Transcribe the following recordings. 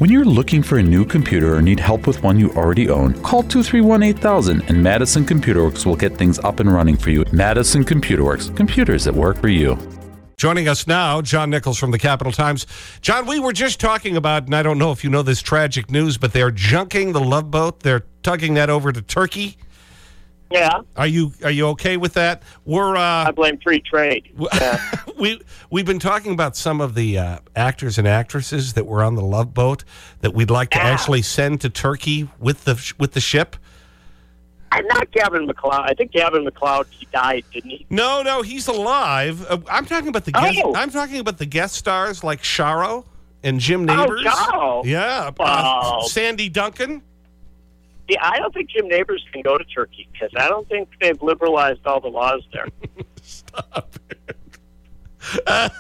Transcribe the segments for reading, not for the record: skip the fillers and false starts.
When you're looking for a new computer or need help with one you already own, call 231-8000 and Madison Computer Works will get things up and running for you. Madison Computer Works, computers that work for you. Joining us now, John Nichols from the Capital Times. John, we were just talking about, and I don't know if you know this tragic news, but they're junking the Love Boat. They're tugging that over to Turkey. Yeah. Are you okay with that? I blame free trade. Yeah. We've been talking about some of the actors and actresses that were on the Love Boat that we'd like to actually send to Turkey with the ship. I'm not Gavin McLeod. I think Gavin McLeod, he died, didn't he? No, he's alive. I'm talking about the guest. I'm talking about the guest stars like Sharo and Jim Nabors. Oh, Sharo. Yeah. Sandy Duncan. Yeah, I don't think Jim Nabors can go to Turkey because I don't think they've liberalized all the laws there. Stop it.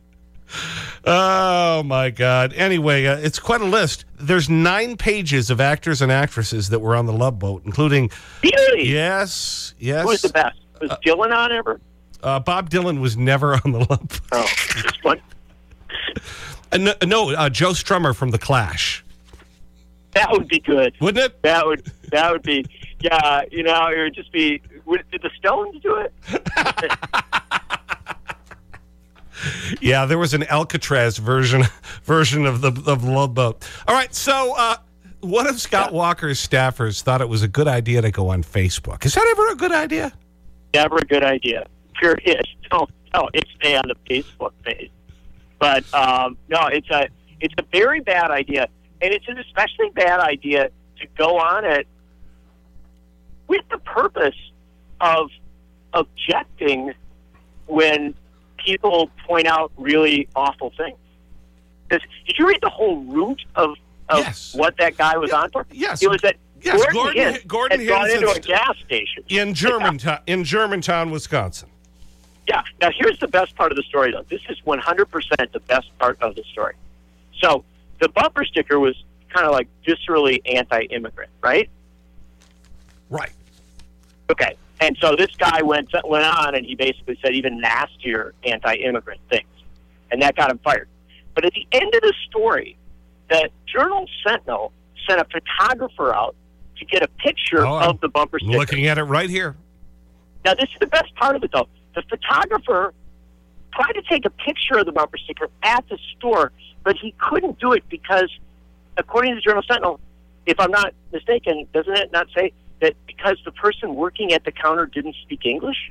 Oh, my God. Anyway, it's quite a list. There's 9 pages of actors and actresses that were on the Love Boat, including... Really? Yes. Who was the best? Was Dylan on ever? Bob Dylan was never on the Love Boat. Oh, just one. No, Joe Strummer from The Clash. That would be good. Wouldn't it? That would be, yeah, it would just be, did the Stones do it? Yeah, there was an Alcatraz version of the Love Boat. All right, so what if Scott Walker's staffers thought it was a good idea to go on Facebook? Is that ever a good idea? Never a good idea. Period. Don't stay on the Facebook page. But no, it's a very bad idea. And it's an especially bad idea to go on it with the purpose of objecting when people point out really awful things. Because did you read the whole root of what that guy was on for? Yes. It was that Gordon had gone into a Hinz gas station. In Germantown, Wisconsin. Yeah. Now, here's the best part of the story, though. This is 100% the best part of the story. So, the bumper sticker was kind of like viscerally anti-immigrant, right? Right. Okay. And so this guy went on and he basically said even nastier anti-immigrant things. And that got him fired. But at the end of the story, the Journal-Sentinel sent a photographer out to get a picture of the bumper sticker. I'm looking at it right here. Now, this is the best part of it, though. The photographer tried to take a picture of the bumper sticker at the store, but he couldn't do it because, according to the Journal-Sentinel, if I'm not mistaken, doesn't it not say that because the person working at the counter didn't speak English?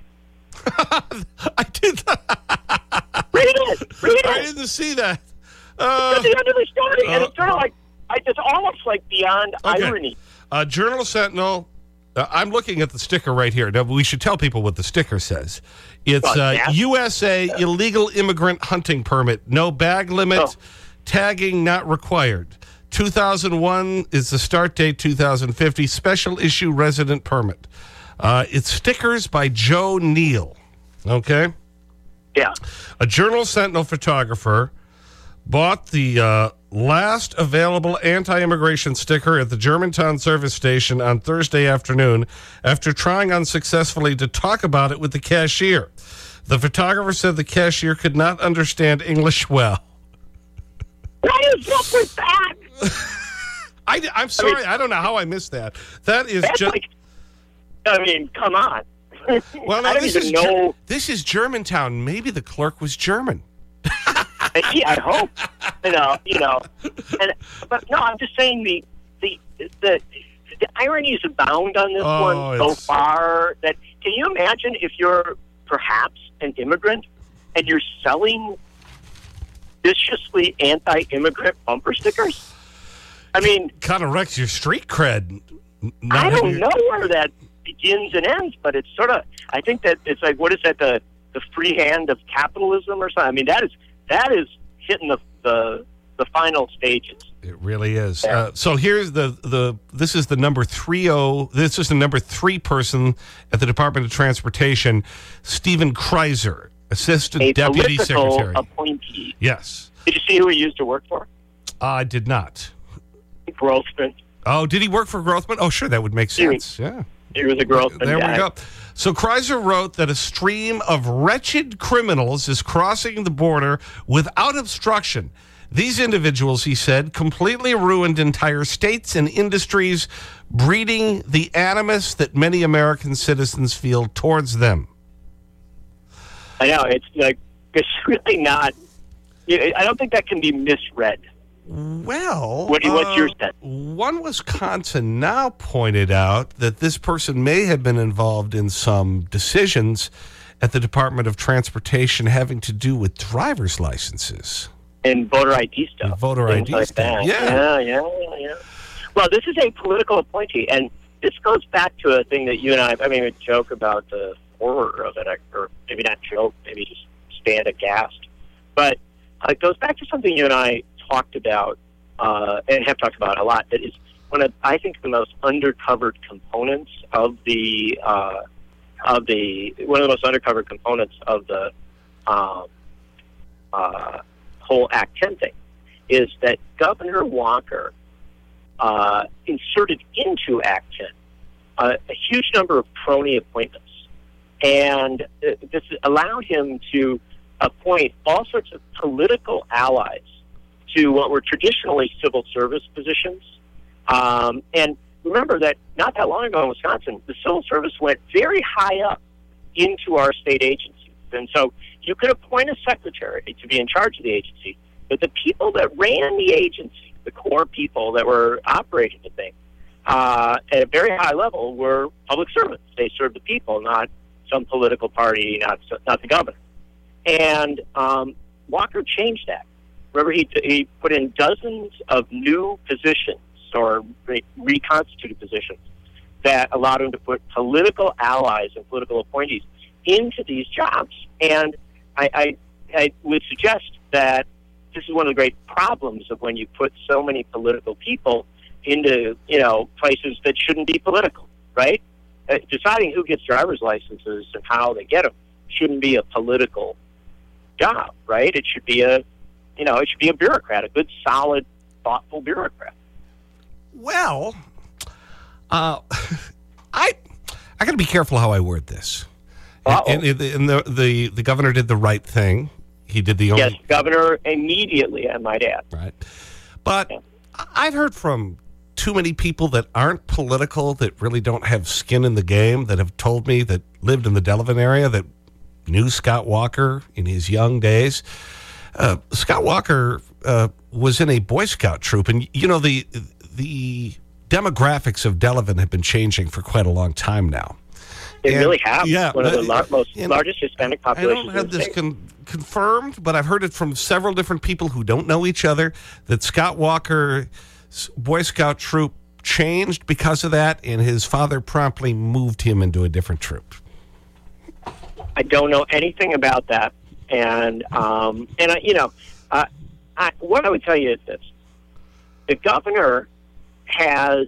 I did that. Read it. I didn't see that. It's at the end of the story, and it's sort of like, it's almost like beyond irony. Journal-Sentinel, I'm looking at the sticker right here. Now, we should tell people what the sticker says. It's USA illegal immigrant hunting permit. No bag limit. Tagging not required. 2001 is the start date, 2050. Special issue resident permit. It's stickers by Joe Neal. Okay? Yeah. A Journal-Sentinel photographer bought the last available anti-immigration sticker at the Germantown service station on Thursday afternoon after trying unsuccessfully to talk about it with the cashier. The photographer said the cashier could not understand English well. What is up with that? I'm sorry. I don't know how I missed that. That is just... come on. Well, no, I don't even know. This is Germantown. Maybe the clerk was German. Yeah, I hope. But no, I'm just saying the ironies abound on this one so far that can you imagine if you're perhaps an immigrant and you're selling viciously anti-immigrant bumper stickers? I mean, kind of wrecks your street cred. I don't know where that begins and ends, but it's sort of. I think that it's like, what is that? The free hand of capitalism or something? I mean, that is hitting the final stages. It really is. So here's this is the number 30. This is the number 3 person at the Department of Transportation, Stephen Kreiser, Assistant Deputy Secretary. Appointee. Yes. Did you see who he used to work for? I did not. Grothman. Oh, did he work for Grothman? Oh, sure, that would make sense. Yeah. He was a Grothman guy. There we go. So Kreiser wrote that a stream of wretched criminals is crossing the border without obstruction. These individuals, he said, completely ruined entire states and industries, breeding the animus that many American citizens feel towards them. I know. It's really not. I don't think that can be misread. Well, what's your sense? One Wisconsin now pointed out that this person may have been involved in some decisions at the Department of Transportation having to do with driver's licenses. And voter ID stuff. And voter ID like stuff. That. Yeah. Well, this is a political appointee, and this goes back to a thing that you and I mean, a joke about the horror of it, or maybe not joke, maybe just stand aghast. But it goes back to something you and I talked about, and have talked about a lot, that is one of, I think, the most undercovered components of the whole Act 10 thing, is that Governor Walker inserted into Act 10 a huge number of crony appointments. And this allowed him to appoint all sorts of political allies to what were traditionally civil service positions. And remember that not that long ago in Wisconsin, the civil service went very high up into our state agencies. And so you could appoint a secretary to be in charge of the agency, but the people that ran the agency, the core people that were operating the thing, at a very high level were public servants. They served the people, not some political party, not the governor. And Walker changed that. Remember, he put in dozens of new positions or reconstituted positions that allowed him to put political allies and political appointees into these jobs. And I would suggest that this is one of the great problems of when you put so many political people into, places that shouldn't be political, right? Deciding who gets driver's licenses and how they get them shouldn't be a political job, right? It should be a bureaucrat, a good, solid, thoughtful bureaucrat. Well, I got to be careful how I word this. And the governor did the right thing. He did the only... Yes, governor immediately, I might add. Right. But yeah. I've heard from too many people that aren't political, that really don't have skin in the game, that have told me, that lived in the Delavan area, that knew Scott Walker in his young days. Scott Walker was in a Boy Scout troop, and the demographics of Delavan have been changing for quite a long time now. They really have. Yeah, one of the largest Hispanic populations. I don't have this confirmed, but I've heard it from several different people who don't know each other, that Scott Walker's Boy Scout troop changed because of that, and his father promptly moved him into a different troop. I don't know anything about that. And what I would tell you is this. The governor has,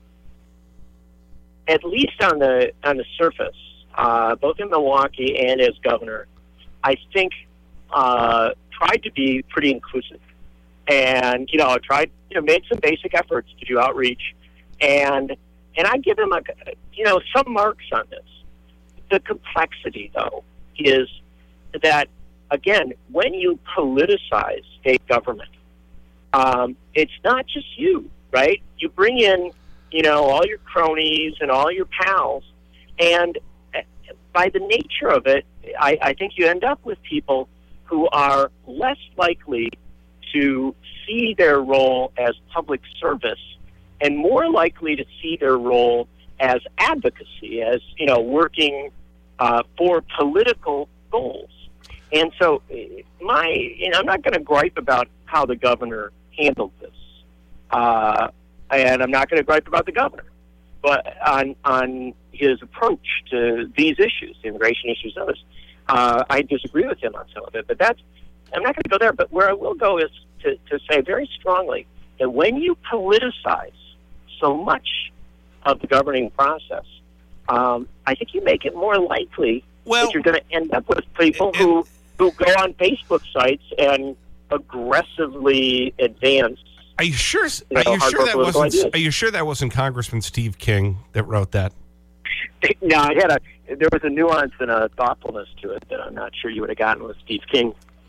at least on the surface, both in Milwaukee and as governor, I think tried to be pretty inclusive, and made some basic efforts to do outreach, and I give him some marks on this. The complexity, though, is that, again, when you politicize state government, it's not just you, right? You bring in all your cronies and all your pals. And by the nature of it, I think you end up with people who are less likely to see their role as public service and more likely to see their role as advocacy, as, working for political goals. And so I'm not going to gripe about how the governor handled this. And I'm not going to gripe about the governor, but on his approach to these issues, the immigration issues, and others, I disagree with him on some of it. But I'm not going to go there. But where I will go is to say very strongly that when you politicize so much of the governing process, I think you make it more likely that you're going to end up with people who go on Facebook sites and aggressively advance. Are you sure? Are you sure that wasn't Congressman Steve King that wrote that? No, there was a nuance and a thoughtfulness to it that I'm not sure you would have gotten with Steve King.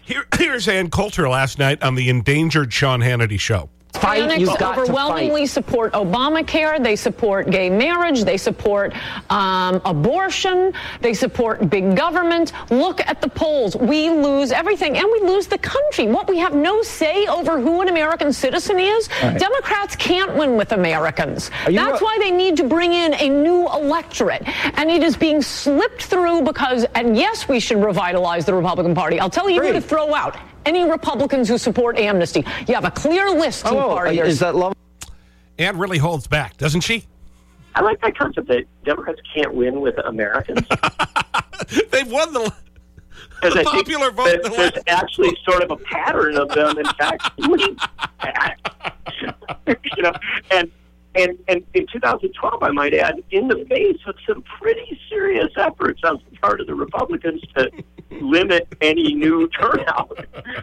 Here's Ann Coulter last night on the endangered Sean Hannity show. Hispanics overwhelmingly support Obamacare. They support gay marriage. They support abortion. They support big government. Look at the polls. We lose everything, and we lose the country. What, we have no say over who an American citizen is? Right. Democrats can't win with Americans. That's why they need to bring in a new electorate, and it is being slipped through because, and yes, we should revitalize the Republican Party. I'll tell you who to throw out. Any Republicans who support amnesty. You have a clear list of parties. Is that love? Ann really holds back, doesn't she? I like that concept that Democrats can't win with Americans. They've won the popular vote. There's actually sort of a pattern of them, in fact, winning. You know, and in 2012, I might add, in the face of some pretty serious efforts on the part of the Republicans to limit any new turnout.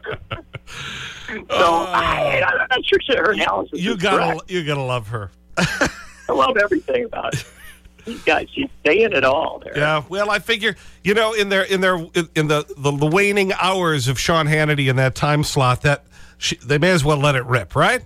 So I'm not sure her analysis is correct. You gotta love her. I love everything about it. These guys, she's saying it all there. Yeah, well, I figure, you know, in the waning hours of Sean Hannity in that time slot, they may as well let it rip, right?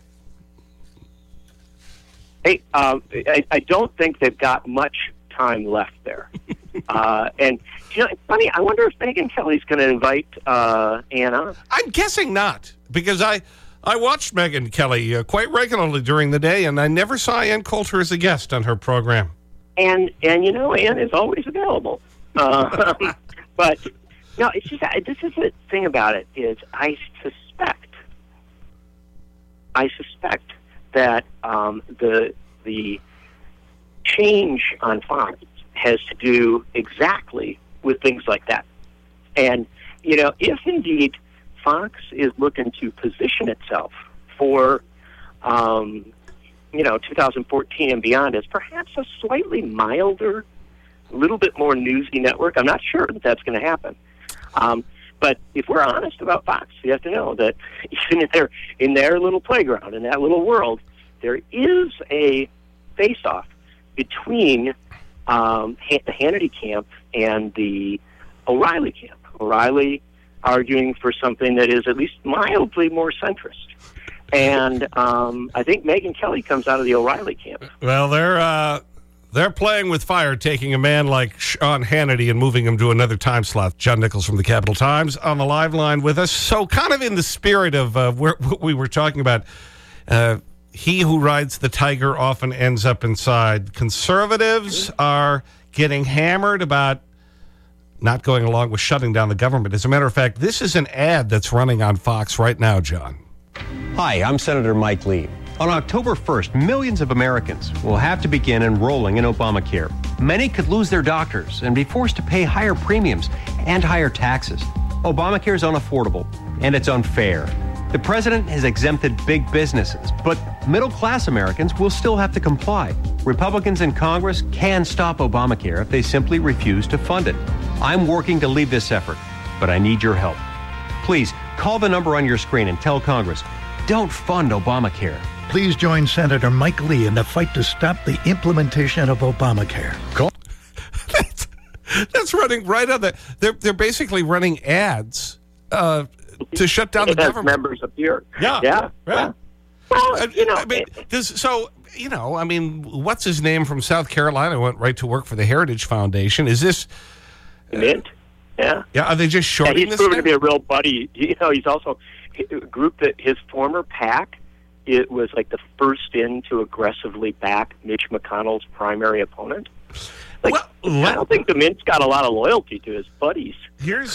Hey, I don't think they've got much time left there. And, you know, it's funny, I wonder if Megyn Kelly's going to invite Anna. I'm guessing not, because I watched Megyn Kelly quite regularly during the day, and I never saw Ann Coulter as a guest on her program. And you know, Ann is always available. But, no, it's just, this is the thing about it, is I suspect that the change on Fox has to do exactly with things like that. And, you know, if indeed Fox is looking to position itself for, you know, 2014 and beyond as perhaps a slightly milder, a little bit more newsy network, I'm not sure that that's going to happen. But if we're honest about Fox, you have to know that even in their little playground, in that little world, there is a face-off between the Hannity camp and the O'Reilly camp. O'Reilly arguing for something that is at least mildly more centrist. And I think Megyn Kelly comes out of the O'Reilly camp. Well, they're playing with fire, taking a man like Sean Hannity and moving him to another time slot. John Nichols from the Capital Times on the live line with us. So kind of in the spirit of what we were talking about, he who rides the tiger often ends up inside. Conservatives are getting hammered about not going along with shutting down the government. As a matter of fact, this is an ad that's running on Fox right now, John. Hi, I'm Senator Mike Lee. On October 1st, millions of Americans will have to begin enrolling in Obamacare. Many could lose their doctors and be forced to pay higher premiums and higher taxes. Obamacare is unaffordable and it's unfair. The president has exempted big businesses, but middle-class Americans will still have to comply. Republicans in Congress can stop Obamacare if they simply refuse to fund it. I'm working to lead this effort, but I need your help. Please call the number on your screen and tell Congress, don't fund Obamacare. Please join Senator Mike Lee in the fight to stop the implementation of Obamacare. Call. That's running right on the. They're basically running ads to shut down the government. Members appear. Yeah. Well, you know, I mean, so you know, I mean, what's his name from South Carolina went right to work for the Heritage Foundation. Is this Mint? Yeah. Yeah. Are they just shorting he's this? Proven to be a real buddy. You know, he's also a group that his former PAC. It was like the first in to aggressively back Mitch McConnell's primary opponent. Like, well, I don't think the Mint's got a lot of loyalty to his buddies. Here's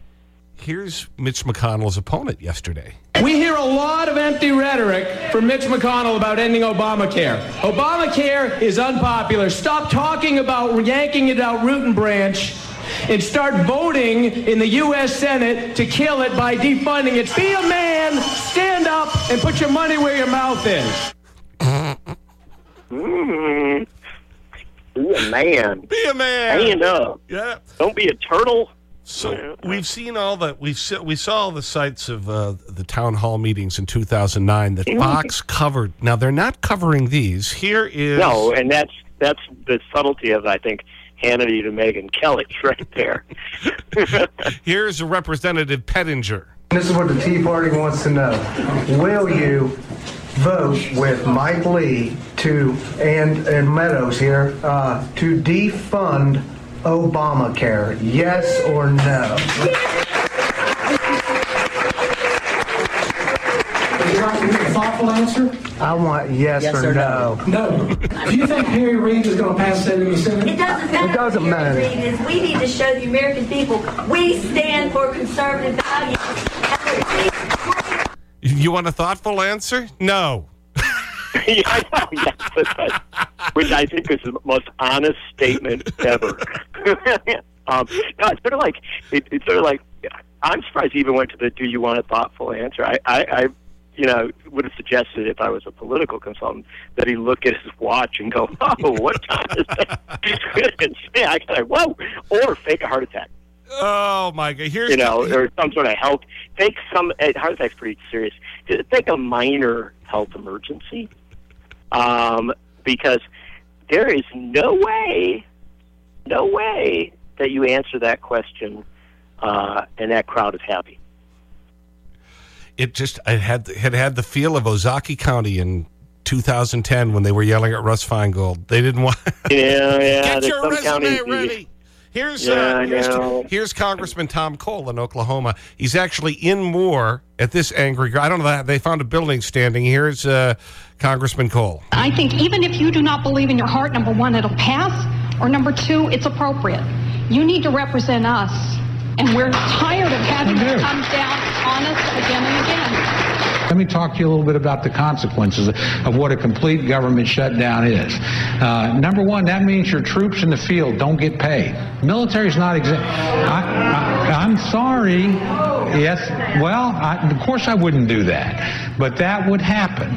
Mitch McConnell's opponent yesterday. We hear a lot of empty rhetoric from Mitch McConnell about ending Obamacare. Obamacare is unpopular. Stop talking about yanking it out root and branch and start voting in the U.S. Senate to kill it by defunding it. Be a man, stand up, and put your money where your mouth is. Be a man. Be a man. Stand up. Yeah. Don't be a turtle. So we've seen all the we saw all the sites of the town hall meetings in 2009 that Fox covered. Now they're not covering these. Here is no, and that's the subtlety of, I think, Hannity to Megyn Kelly right there. Here's Representative Pettinger This is what the Tea Party wants to know. Will you vote with Mike Lee and Meadows here to defund Obamacare? Yes or no? Would you like to hear a thoughtful answer? I want yes or no. No. Do you think Harry Reid is going to pass that in the Senate? It doesn't matter. It doesn't matter. Harry Reid is. We need to show the American people we stand for conservative values. You want a thoughtful answer? No. Yeah, I know. Yes, which I think is the most honest statement ever. No, it's sort of like I'm surprised he even went to the "Do you want a thoughtful answer?" I would have suggested if I was a political consultant that he look at his watch and go, "Oh, what time is that?" and say, "I got whoa," or fake a heart attack. Oh my God! Here's or some sort of health. Fake some heart attack's pretty serious. Fake a minor health emergency, because there is no way that you answer that question and that crowd is happy. It had the feel of Ozaukee County in 2010 when they were yelling at Russ Feingold. They didn't want. Get your resume ready. Here's Congressman Tom Cole in Oklahoma. He's actually in Moore at this angry. I don't know, they found a building standing. Here's Congressman Cole. I think even if you do not believe in your heart, number one, it'll pass, or number two, it's appropriate. You need to represent us, and we're tired of having to come down on us again and again. Let me talk to you a little bit about the consequences of what a complete government shutdown is. Number one, that means your troops in the field don't get paid. Military's not exempt. I'm sorry. Yes, well, of course I wouldn't do that, but that would happen.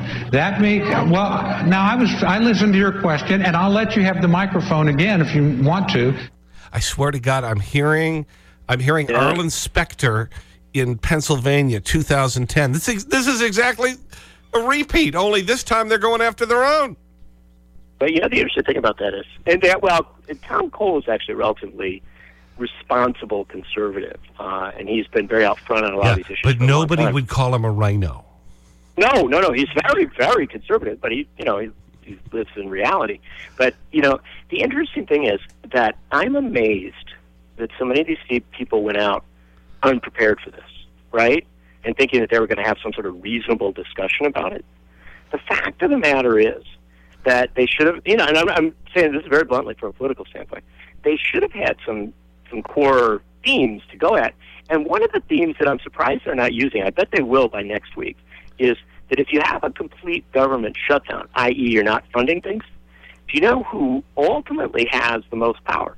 I listened to your question, and I'll let you have the microphone again if you want to. I swear to God, I'm hearing Arlen Specter in Pennsylvania, 2010. This is exactly a repeat, only this time they're going after their own. But the interesting thing about that is, Tom Cole is actually a relatively responsible conservative, and he's been very out front on a lot of these issues. But nobody would call him a rhino. No. He's very, very conservative, but he lives in reality. But, the interesting thing is that I'm amazed that so many of these people went out unprepared for this, right? And thinking that they were going to have some sort of reasonable discussion about it. The fact of the matter is that they should have, and I'm saying this very bluntly from a political standpoint, they should have had some core themes to go at. And one of the themes that I'm surprised they're not using, I bet they will by next week, is that if you have a complete government shutdown, i.e. you're not funding things, do you know who ultimately has the most power?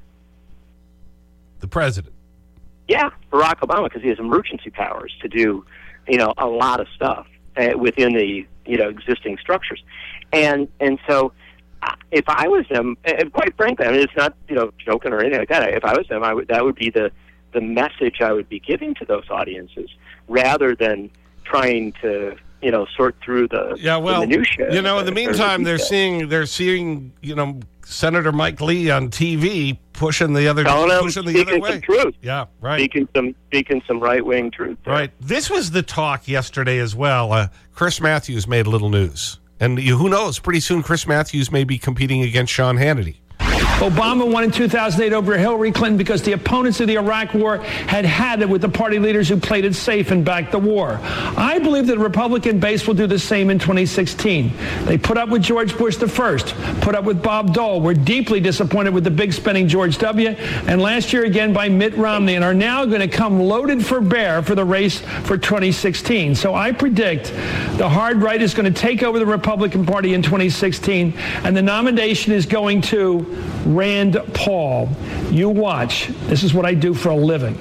The president. Yeah, Barack Obama, because he has emergency powers to do, a lot of stuff within the, existing structures. And so if I was them, and quite frankly, I mean, it's not, joking or anything like that. If I was them, that would be the message I would be giving to those audiences rather than trying to, sort through the minutia. In the meantime, they're seeing, Senator Mike Lee on TV pushing the other way. Some truth. Yeah, right. Speaking some right-wing truth. There. Right. This was the talk yesterday as well. Chris Matthews made a little news. And who knows, pretty soon Chris Matthews may be competing against Sean Hannity. Obama won in 2008 over Hillary Clinton because the opponents of the Iraq War had it with the party leaders who played it safe and backed the war. I believe that the Republican base will do the same in 2016. They put up with George Bush the first, put up with Bob Dole, were deeply disappointed with the big spending George W., and last year again by Mitt Romney, and are now going to come loaded for bear for the race for 2016. So I predict the hard right is going to take over the Republican Party in 2016, and the nomination is going to Rand Paul. You watch. This is what I do for a living.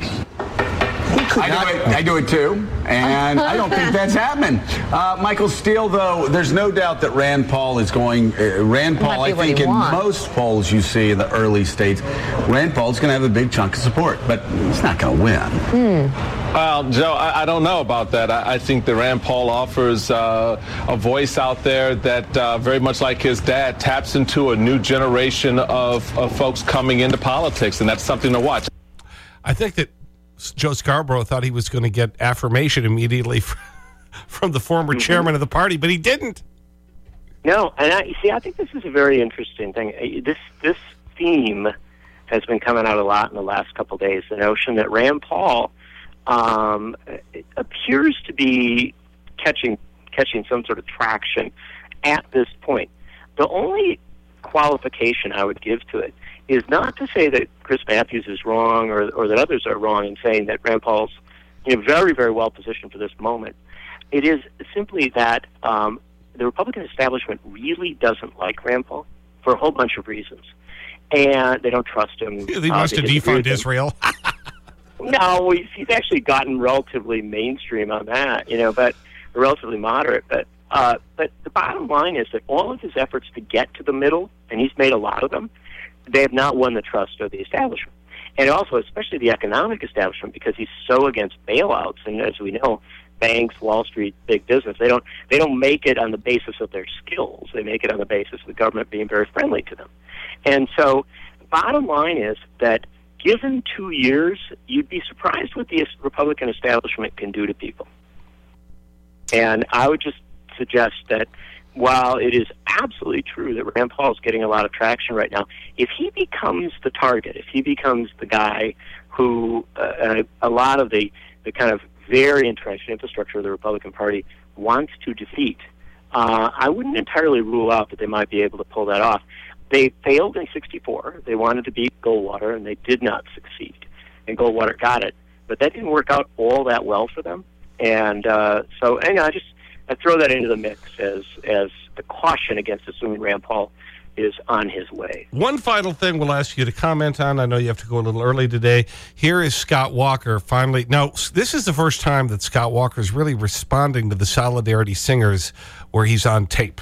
I do it too, and I don't think that's happening. Michael Steele, though, there's no doubt that Rand Paul is going. Rand Paul, I think, in most polls you see in the early states, Rand Paul is going to have a big chunk of support, but he's not going to win. Well, Joe, I don't know about that. I think that Rand Paul offers a voice out there that very much like his dad taps into a new generation of folks coming into politics, and that's something to watch. I think that Joe Scarborough thought he was going to get affirmation immediately from the former chairman of the party, but he didn't. No, and I think this is a very interesting thing. This theme has been coming out a lot in the last couple of days, the notion that Rand Paul appears to be catching some sort of traction at this point. The only qualification I would give to it is not to say that Chris Matthews is wrong or that others are wrong in saying that Rand Paul's very, very well positioned for this moment. It is simply that the Republican establishment really doesn't like Rand Paul for a whole bunch of reasons. And they don't trust him. He wants to defund Israel. No, he's actually gotten relatively mainstream on that, but relatively moderate. But the bottom line is that all of his efforts to get to the middle, and he's made a lot of them, they have not won the trust of the establishment. And also, especially the economic establishment, because he's so against bailouts. And as we know, banks, Wall Street, big business, they don't make it on the basis of their skills. They make it on the basis of the government being very friendly to them. And so the bottom line is that given 2 years, you'd be surprised what the Republican establishment can do to people. And I would just suggest that while it is absolutely true that Rand Paul is getting a lot of traction right now, if he becomes the target, if he becomes the guy who a lot of the kind of very entrenched infrastructure of the Republican Party wants to defeat, I wouldn't entirely rule out that they might be able to pull that off. They failed in 1964. They wanted to beat Goldwater, and they did not succeed. And Goldwater got it. But that didn't work out all that well for them. And so anyway, I throw that into the mix as the caution against assuming Rand Paul is on his way. One final thing we'll ask you to comment on. I know you have to go a little early today. Here is Scott Walker finally. Now, this is the first time that Scott Walker is really responding to the Solidarity Singers where he's on tape.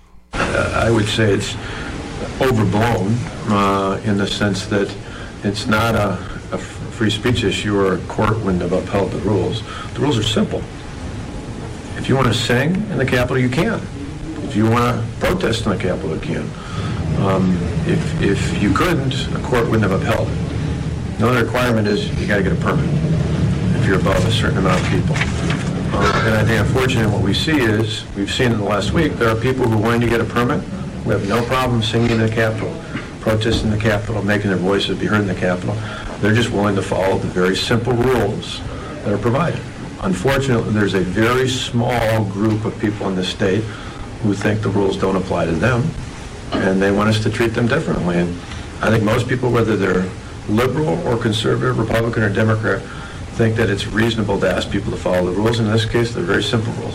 I would say it's overblown in the sense that it's not a free speech issue or a court wouldn't have upheld the rules. The rules are simple. If you want to sing in the Capitol, you can. If you want to protest in the Capitol, you can. If you couldn't, a court wouldn't have upheld it. The only requirement is you got to get a permit if you're above a certain amount of people. And I think unfortunately what we see is, we've seen in the last week, there are people who are willing to get a permit who have no problem singing in the Capitol, protesting in the Capitol, making their voices be heard in the Capitol. They're just willing to follow the very simple rules that are provided. Unfortunately, there's a very small group of people in this state who think the rules don't apply to them, and they want us to treat them differently. And I think most people, whether they're liberal or conservative, Republican or Democrat, think that it's reasonable to ask people to follow the rules. In this case, they're very simple rules.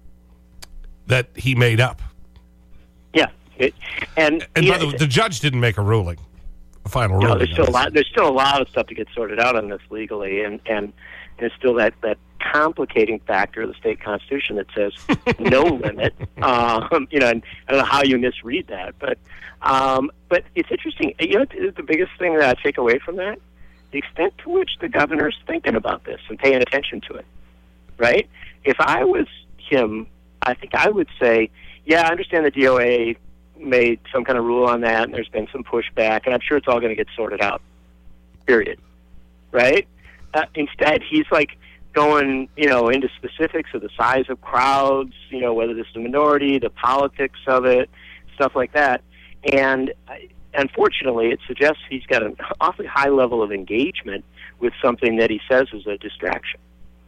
That he made up. Yeah. And by the way, the judge didn't make a ruling, a final ruling. There's still a lot of stuff to get sorted out on this legally, and there's still that complicating factor of the state constitution that says no limit. And I don't know how you misread that, but it's interesting. The biggest thing that I take away from that, the extent to which the governor's thinking about this and paying attention to it, right? If I was him, I think I would say, yeah, I understand the DOA made some kind of rule on that, and there's been some pushback, and I'm sure it's all going to get sorted out, period, right? Instead, he's like going, into specifics of the size of crowds, whether this is a minority, the politics of it, stuff like that. And unfortunately, it suggests he's got an awfully high level of engagement with something that he says is a distraction.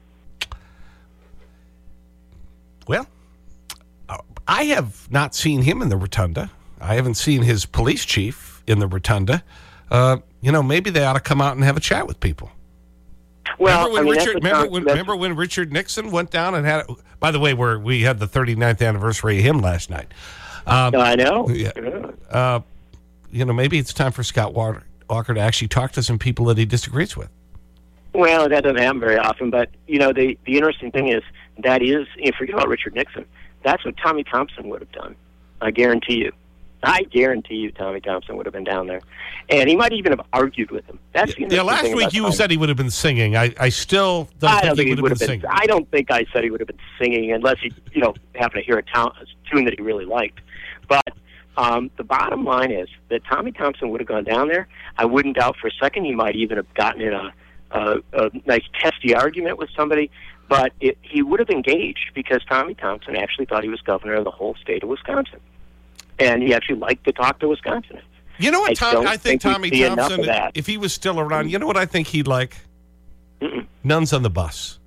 Well, I have not seen him in the Rotunda. I haven't seen his police chief in the Rotunda. Maybe they ought to come out and have a chat with people. Well, remember when Richard Nixon went down and had, by the way, we had the 39th anniversary of him last night. I know. Yeah. Maybe it's time for Scott Walker to actually talk to some people that he disagrees with. Well, that doesn't happen very often, but, the interesting thing is, forget about Richard Nixon, that's what Tommy Thompson would have done. I guarantee you. Tommy Thompson would have been down there. And he might even have argued with him. That's the last week you said he would have been singing. I still don't think he would have been singing. I don't think I said he would have been singing unless he, happened to hear a tune that he really liked. But the bottom line is that Tommy Thompson would have gone down there. I wouldn't doubt for a second he might even have gotten in a nice testy argument with somebody, but he would have engaged because Tommy Thompson actually thought he was governor of the whole state of Wisconsin. And he actually liked to talk to Wisconsinites. You know what, I think Tommy Thompson, if he was still around, you know what I think he'd like? Nuns on the bus.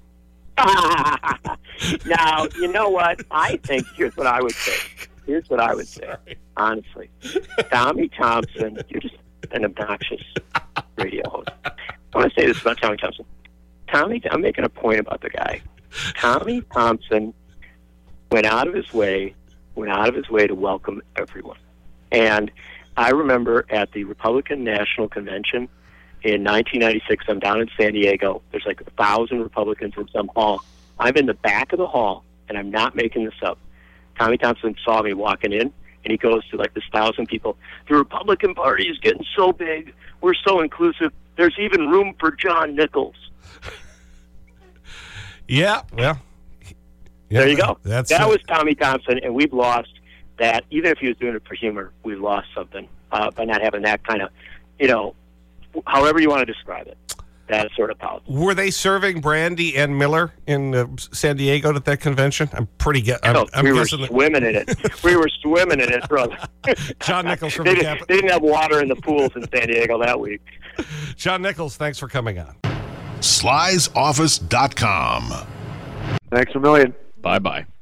Now, you know what? I think, here's what I would say. Honestly. Tommy Thompson, you're just an obnoxious radio host. I want to say this about Tommy Thompson. I'm making a point about the guy. Tommy Thompson went out of his way to welcome everyone. And I remember at the Republican National Convention in 1996, I'm down in San Diego. There's like 1,000 Republicans in some hall. I'm in the back of the hall, and I'm not making this up. Tommy Thompson saw me walking in, and he goes to like this 1,000 people. The Republican Party is getting so big. We're so inclusive. There's even room for John Nichols. Yeah, well. Yeah, there you go. That was Tommy Thompson, and we've lost that. Even if he was doing it for humor, we've lost something by not having that kind of, however you want to describe it, that sort of politics. Were they serving brandy and Miller in San Diego at that convention? I'm pretty we were swimming in it. We were swimming in it, brother. John Nichols from they didn't have water in the pools in San Diego that week. John Nichols, thanks for coming on. Sly'sOffice.com. Thanks a million. Bye-bye.